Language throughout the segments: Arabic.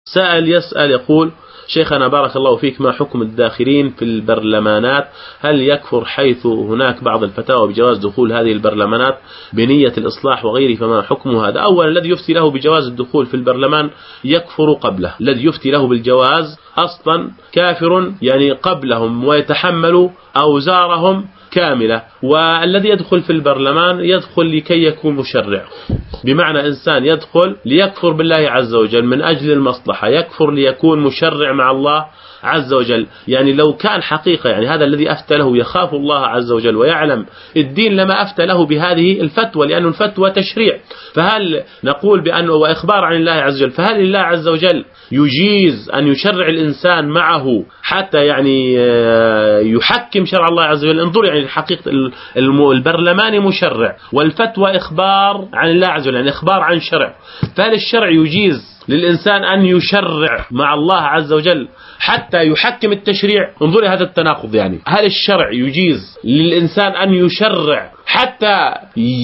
سائل يسأل يقول: شيخنا بارك الله فيك، ما حكم الداخلين في البرلمانات؟ هل يكفر حيث هناك بعض الفتاوى بجواز دخول هذه البرلمانات بنية الإصلاح وغيره، فما حكم هذا؟ أولا، الذي يفتي له بجواز الدخول في البرلمان يكفر قبله. الذي يفتي له بالجواز أصلا كافر يعني قبلهم، ويتحمل أوزارهم كاملة. والذي يدخل في البرلمان يدخل لكي يكون مشرع، بمعنى إنسان يدخل ليكفر بالله عز وجل من أجل المصلحة، يكفر ليكون مشرع مع الله عز وجل. يعني لو كان حقيقة يعني هذا الذي أفتى له يخاف الله عز وجل ويعلم الدين لما أفتى له بهذه الفتوى، لأن الفتوى تشريع. فهل نقول بأنه وإخبار عن الله عز وجل، فهل الله عز وجل يجيز أن يشرع الإنسان معه حتى يعني يحكم شرع الله عز وجل؟ انظر، يعني حقيقة البرلمان مشرع والفتوى إخبار عن الله عز وجل، يعني إخبار عن شرع. فهل الشرع يجيز للإنسان أن يشرع مع الله عز وجل حتى يحكم التشريع؟ انظري هذا التناقض. يعني هل الشرع يجيز للإنسان أن يشرع حتى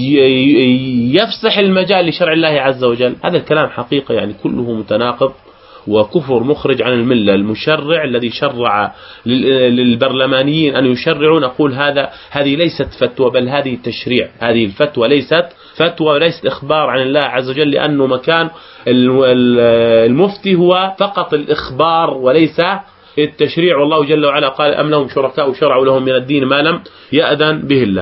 يفسح المجال لشرع الله عز وجل؟ هذا الكلام حقيقة يعني كله متناقض وكفر مخرج عن الملة. المشرع الذي شرع للبرلمانيين أن يشرعوا، نقول هذه ليست فتوى بل هذه تشريع. هذه الفتوى ليست فتوى وليست إخبار عن الله عز وجل، لأنه مكان المفتي هو فقط الإخبار وليس التشريع. والله جل وعلا قال: أم لهم شركاء شرعوا لهم من الدين ما لم يأذن به الله.